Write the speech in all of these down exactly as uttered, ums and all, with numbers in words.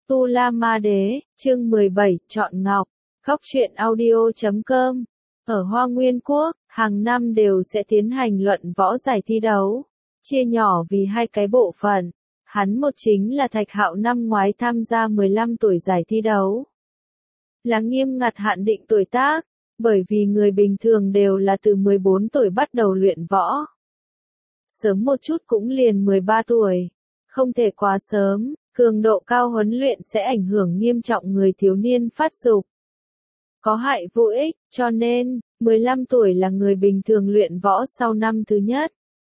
Tu La Ma Đế, chương mười bảy, chọn ngọc. Góc truyện audio chấm com. Ở Hoa Nguyên Quốc, hàng năm đều sẽ tiến hành luận võ giải thi đấu, chia nhỏ vì hai cái bộ phận. Hắn một chính là Thạch Hạo năm ngoái tham gia mười lăm tuổi giải thi đấu. Là nghiêm ngặt hạn định tuổi tác, bởi vì người bình thường đều là từ mười bốn tuổi bắt đầu luyện võ. Sớm một chút cũng liền mười ba tuổi. Không thể quá sớm, cường độ cao huấn luyện sẽ ảnh hưởng nghiêm trọng người thiếu niên phát dục. Có hại vô ích, cho nên, mười lăm tuổi là người bình thường luyện võ sau năm thứ nhất.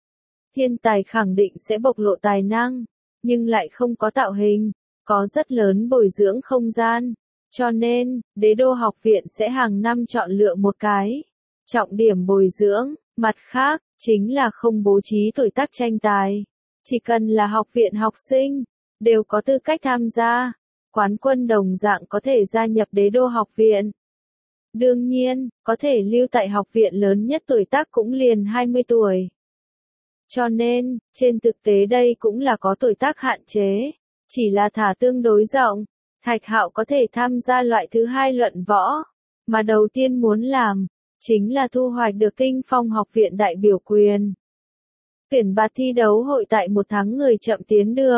Thiên tài khẳng định sẽ bộc lộ tài năng, nhưng lại không có tạo hình, có rất lớn bồi dưỡng không gian. Cho nên, Đế Đô học viện sẽ hàng năm chọn lựa một cái trọng điểm bồi dưỡng, mặt khác, chính là không bố trí tuổi tác tranh tài. Chỉ cần là học viện học sinh, đều có tư cách tham gia. Quán quân đồng dạng có thể gia nhập Đế Đô học viện. Đương nhiên, có thể lưu tại học viện lớn nhất tuổi tác cũng liền hai mươi tuổi. Cho nên, trên thực tế đây cũng là có tuổi tác hạn chế, chỉ là thả tương đối rộng. Thạch Hạo có thể tham gia loại thứ hai luận võ, mà đầu tiên muốn làm, chính là thu hoạch được Tinh Phong học viện đại biểu quyền. Tuyển bạt thi đấu hội tại một tháng người chậm tiến được.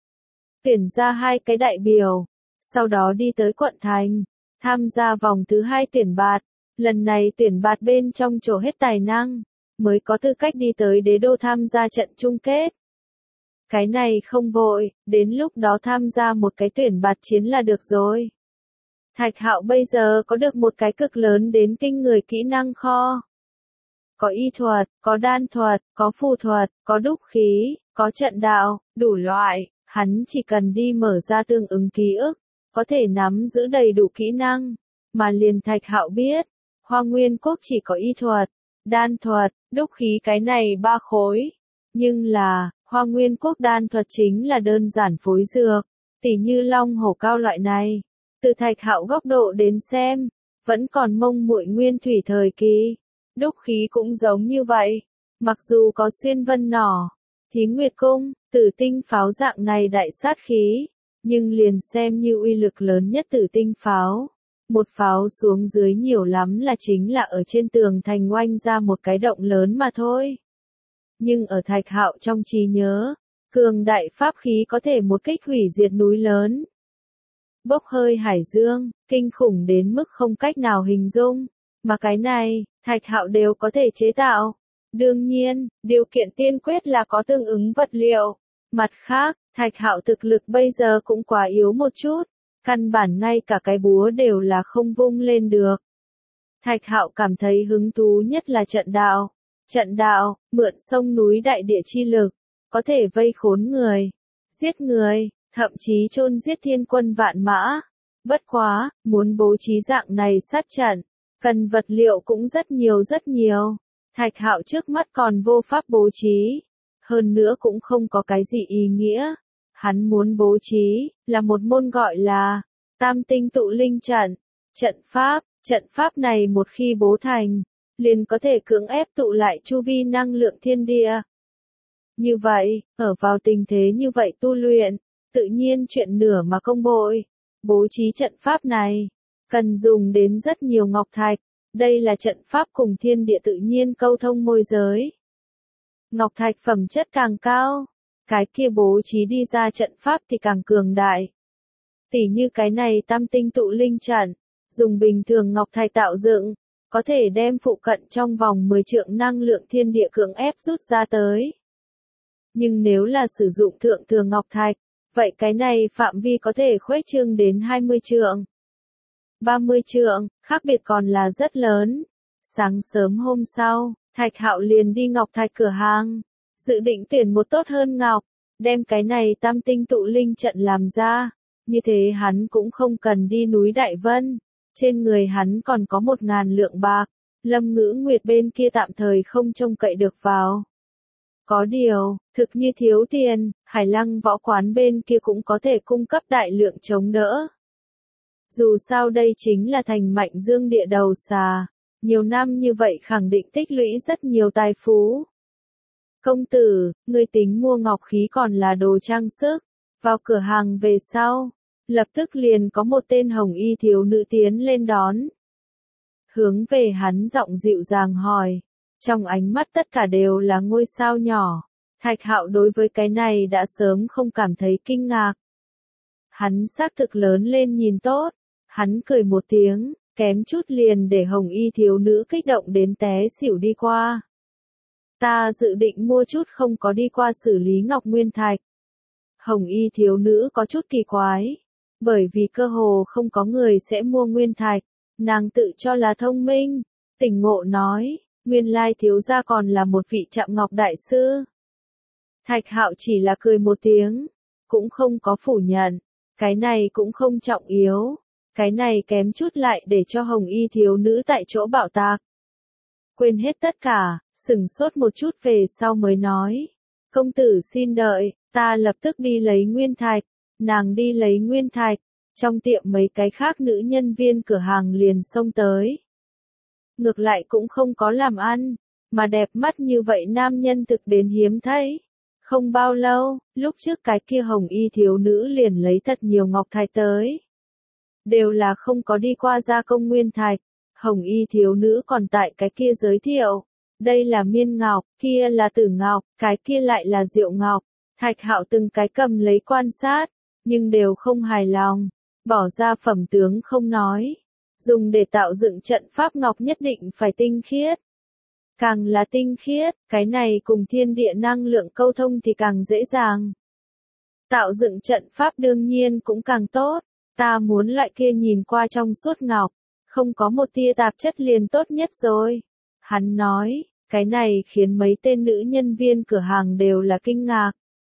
Tuyển ra hai cái đại biểu, sau đó đi tới quận thành, tham gia vòng thứ hai tuyển bạt. Lần này tuyển bạt bên trong trổ hết tài năng, mới có tư cách đi tới Đế Đô tham gia trận chung kết. Cái này không vội, đến lúc đó tham gia một cái tuyển bạt chiến là được rồi. Thạch Hạo bây giờ có được một cái cực lớn đến kinh người kỹ năng kho. Có y thuật, có đan thuật, có phù thuật, có đúc khí, có trận đạo, đủ loại, hắn chỉ cần đi mở ra tương ứng ký ức, có thể nắm giữ đầy đủ kỹ năng. Mà liền Thạch Hạo biết, Hoa Nguyên Quốc chỉ có y thuật, đan thuật, đúc khí cái này ba khối. Nhưng là, Hoa Nguyên Quốc đan thuật chính là đơn giản phối dược, tỉ như long hổ cao loại này. Từ Thạch Hạo góc độ đến xem, vẫn còn mông muội nguyên thủy thời kỳ. Đúc khí cũng giống như vậy, mặc dù có xuyên vân nỏ, thí nguyệt cung, tử tinh pháo dạng này đại sát khí, nhưng liền xem như uy lực lớn nhất tử tinh pháo. Một pháo xuống dưới nhiều lắm là chính là ở trên tường thành oanh ra một cái động lớn mà thôi. Nhưng ở Thạch Hạo trong trí nhớ, cường đại pháp khí có thể một kích hủy diệt núi lớn. Bốc hơi hải dương, kinh khủng đến mức không cách nào hình dung. Mà cái này, Thạch Hạo đều có thể chế tạo. Đương nhiên, điều kiện tiên quyết là có tương ứng vật liệu. Mặt khác, Thạch Hạo thực lực bây giờ cũng quá yếu một chút. Căn bản ngay cả cái búa đều là không vung lên được. Thạch Hạo cảm thấy hứng thú nhất là trận đạo. Trận đạo, mượn sông núi đại địa chi lực, có thể vây khốn người, giết người, thậm chí chôn giết thiên quân vạn mã. Bất quá, muốn bố trí dạng này sát trận, cần vật liệu cũng rất nhiều rất nhiều. Thạch Hạo trước mắt còn vô pháp bố trí, hơn nữa cũng không có cái gì ý nghĩa. Hắn muốn bố trí, là một môn gọi là Tam Tinh Tụ Linh Trận. Trận pháp, trận pháp này một khi bố thành, liền có thể cưỡng ép tụ lại chu vi năng lượng thiên địa. Như vậy, ở vào tình thế như vậy tu luyện, tự nhiên chuyện nửa mà công bội. Bố trí trận pháp này, cần dùng đến rất nhiều ngọc thạch. Đây là trận pháp cùng thiên địa tự nhiên câu thông môi giới. Ngọc thạch phẩm chất càng cao, cái kia bố trí đi ra trận pháp thì càng cường đại. Tỉ như cái này Tam Tinh Tụ Linh Trận, dùng bình thường ngọc thạch tạo dựng, có thể đem phụ cận trong vòng mười trượng năng lượng thiên địa cưỡng ép rút ra tới. Nhưng nếu là sử dụng thượng thừa ngọc thạch, vậy cái này phạm vi có thể khuếch trương đến hai mươi trượng. ba mươi trượng, khác biệt còn là rất lớn. Sáng sớm hôm sau, Thạch Hạo liền đi ngọc thạch cửa hàng, dự định tuyển một tốt hơn ngọc, đem cái này Tam Tinh Tụ Linh Trận làm ra. Như thế hắn cũng không cần đi núi Đại Vân. Trên người hắn còn có một ngàn lượng bạc, Lâm Ngữ Nguyệt bên kia tạm thời không trông cậy được vào. Có điều, thực như thiếu tiền, Hải Lăng võ quán bên kia cũng có thể cung cấp đại lượng chống đỡ. Dù sao đây chính là thành Mạnh Dương địa đầu xà, nhiều năm như vậy khẳng định tích lũy rất nhiều tài phú. Công tử, người tính mua ngọc khí còn là đồ trang sức, vào cửa hàng về sau, Lập tức liền có một tên hồng y thiếu nữ tiến lên đón. Hướng về hắn giọng dịu dàng hỏi. Trong ánh mắt tất cả đều là ngôi sao nhỏ. Thạch Hạo đối với cái này đã sớm không cảm thấy kinh ngạc. Hắn xác thực lớn lên nhìn tốt. Hắn cười một tiếng, kém chút liền để hồng y thiếu nữ kích động đến té xỉu đi qua. Ta dự định mua chút không có đi qua xử lý ngọc nguyên thạch. Hồng y thiếu nữ có chút kỳ quái. Bởi vì cơ hồ không có người sẽ mua nguyên thạch. Nàng tự cho là thông minh. Tỉnh ngộ nói, nguyên lai thiếu gia còn là một vị Trạm Ngọc đại sư. Thạch Hạo chỉ là cười một tiếng. Cũng không có phủ nhận. Cái này cũng không trọng yếu. Cái này kém chút lại để cho hồng y thiếu nữ tại chỗ bạo tạc. Quên hết tất cả, sửng sốt một chút về sau mới nói. Công tử xin đợi, ta lập tức đi lấy nguyên thạch. Nàng đi lấy nguyên thạch. Trong tiệm mấy cái khác nữ nhân viên cửa hàng liền xông tới. Ngược lại cũng không có làm ăn. Mà đẹp mắt như vậy nam nhân thực đến hiếm thấy. Không bao lâu, lúc trước cái kia hồng y thiếu nữ liền lấy thật nhiều ngọc thạch tới. Đều là không có đi qua gia công nguyên thạch. Hồng y thiếu nữ còn tại cái kia giới thiệu. Đây là miên ngọc, kia là tử ngọc, cái kia lại là diệu ngọc. Thạch Hạo từng cái cầm lấy quan sát, nhưng đều không hài lòng. Bỏ ra phẩm tướng không nói. Dùng để tạo dựng trận pháp ngọc nhất định phải tinh khiết. Càng là tinh khiết, cái này cùng thiên địa năng lượng câu thông thì càng dễ dàng. Tạo dựng trận pháp đương nhiên cũng càng tốt. Ta muốn loại kia nhìn qua trong suốt ngọc, không có một tia tạp chất liền tốt nhất rồi. Hắn nói, cái này khiến mấy tên nữ nhân viên cửa hàng đều là kinh ngạc.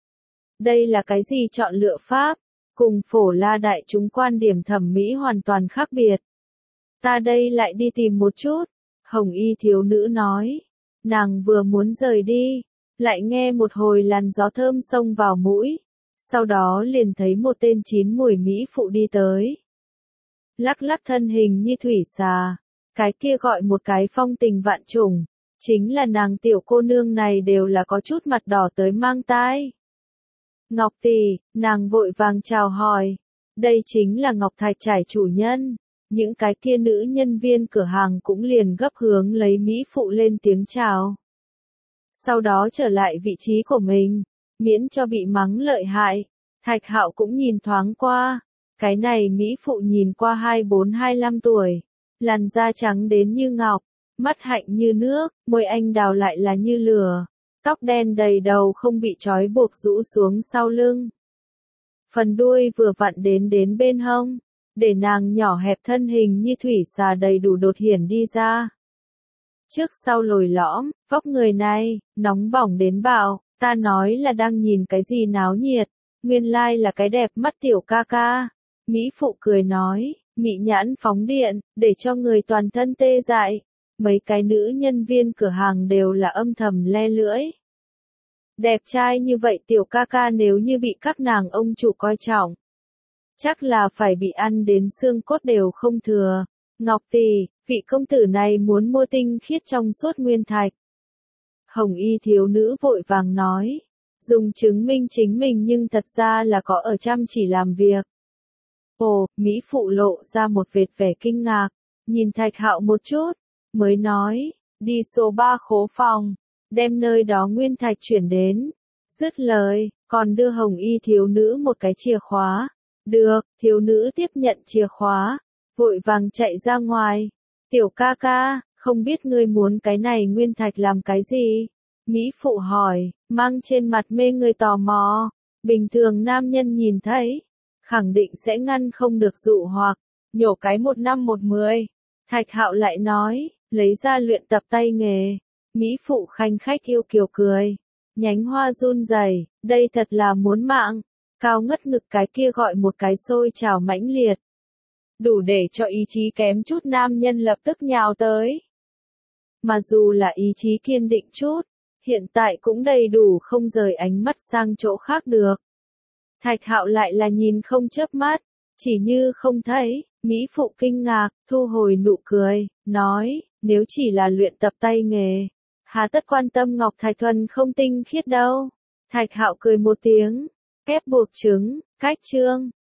Đây là cái gì chọn lựa pháp, cùng phổ la đại chúng quan điểm thẩm mỹ hoàn toàn khác biệt. Ta đây lại đi tìm một chút, hồng y thiếu nữ nói. Nàng vừa muốn rời đi, lại nghe một hồi làn gió thơm xông vào mũi. Sau đó liền thấy một tên chín mùi mỹ phụ đi tới. Lắc lắc thân hình như thủy xà. Cái kia gọi một cái phong tình vạn trùng. Chính là nàng tiểu cô nương này đều là có chút mặt đỏ tới mang tai. Ngọc tỷ, nàng vội vàng chào hỏi. Đây chính là Ngọc Thạch Trải chủ nhân. Những cái kia nữ nhân viên cửa hàng cũng liền gấp hướng lấy mỹ phụ lên tiếng chào. Sau đó trở lại vị trí của mình. Miễn cho bị mắng lợi hại. Thạch Hạo cũng nhìn thoáng qua. Cái này mỹ phụ nhìn qua hai bốn hai lăm tuổi. Làn da trắng đến như ngọc. Mắt hạnh như nước. Môi anh đào lại là như lửa. Tóc đen đầy đầu không bị trói buộc rũ xuống sau lưng. Phần đuôi vừa vặn đến đến bên hông. Để nàng nhỏ hẹp thân hình như thủy xà đầy đủ đột hiển đi ra. Trước sau lồi lõm, vóc người này, nóng bỏng đến bạo. Ta nói là đang nhìn cái gì náo nhiệt, nguyên lai là cái đẹp mắt tiểu ca ca. Mỹ phụ cười nói, mị nhãn phóng điện, để cho người toàn thân tê dại. Mấy cái nữ nhân viên cửa hàng đều là âm thầm le lưỡi. Đẹp trai như vậy tiểu ca ca nếu như bị các nàng ông chủ coi trọng. Chắc là phải bị ăn đến xương cốt đều không thừa. Ngọc tỷ, vị công tử này muốn mua tinh khiết trong suốt nguyên thạch. Hồng y thiếu nữ vội vàng nói. Dùng chứng minh chính mình nhưng thật ra là có ở chăm chỉ làm việc. Ồ, Mỹ phụ lộ ra một vệt vẻ kinh ngạc. Nhìn Thạch Hạo một chút. Mới nói, đi số ba khố phòng. Đem nơi đó nguyên thạch chuyển đến. Dứt lời, còn đưa hồng y thiếu nữ một cái chìa khóa. Được, thiếu nữ tiếp nhận chìa khóa. Vội vàng chạy ra ngoài. Tiểu ca ca, không biết ngươi muốn cái này nguyên thạch làm cái gì? Mỹ phụ hỏi, mang trên mặt mê người tò mò. Bình thường nam nhân nhìn thấy, khẳng định sẽ ngăn không được dụ hoặc, nhổ cái một năm một mười. Thạch Hạo lại nói, lấy ra luyện tập tay nghề. Mỹ phụ khanh khách yêu kiều cười. Nhánh hoa run rẩy, đây thật là muốn mạng. Cao ngất ngực cái kia gọi một cái sôi trào mãnh liệt. Đủ để cho ý chí kém chút nam nhân lập tức nhào tới. Mà dù là ý chí kiên định chút, hiện tại cũng đầy đủ không rời ánh mắt sang chỗ khác được. Thạch Hạo lại là nhìn không chớp mắt, chỉ như không thấy. Mỹ phụ kinh ngạc, thu hồi nụ cười, nói, nếu chỉ là luyện tập tay nghề, hà tất quan tâm ngọc thạch thuần không tinh khiết đâu. Thạch Hạo cười một tiếng, ép buộc trứng, cách chương.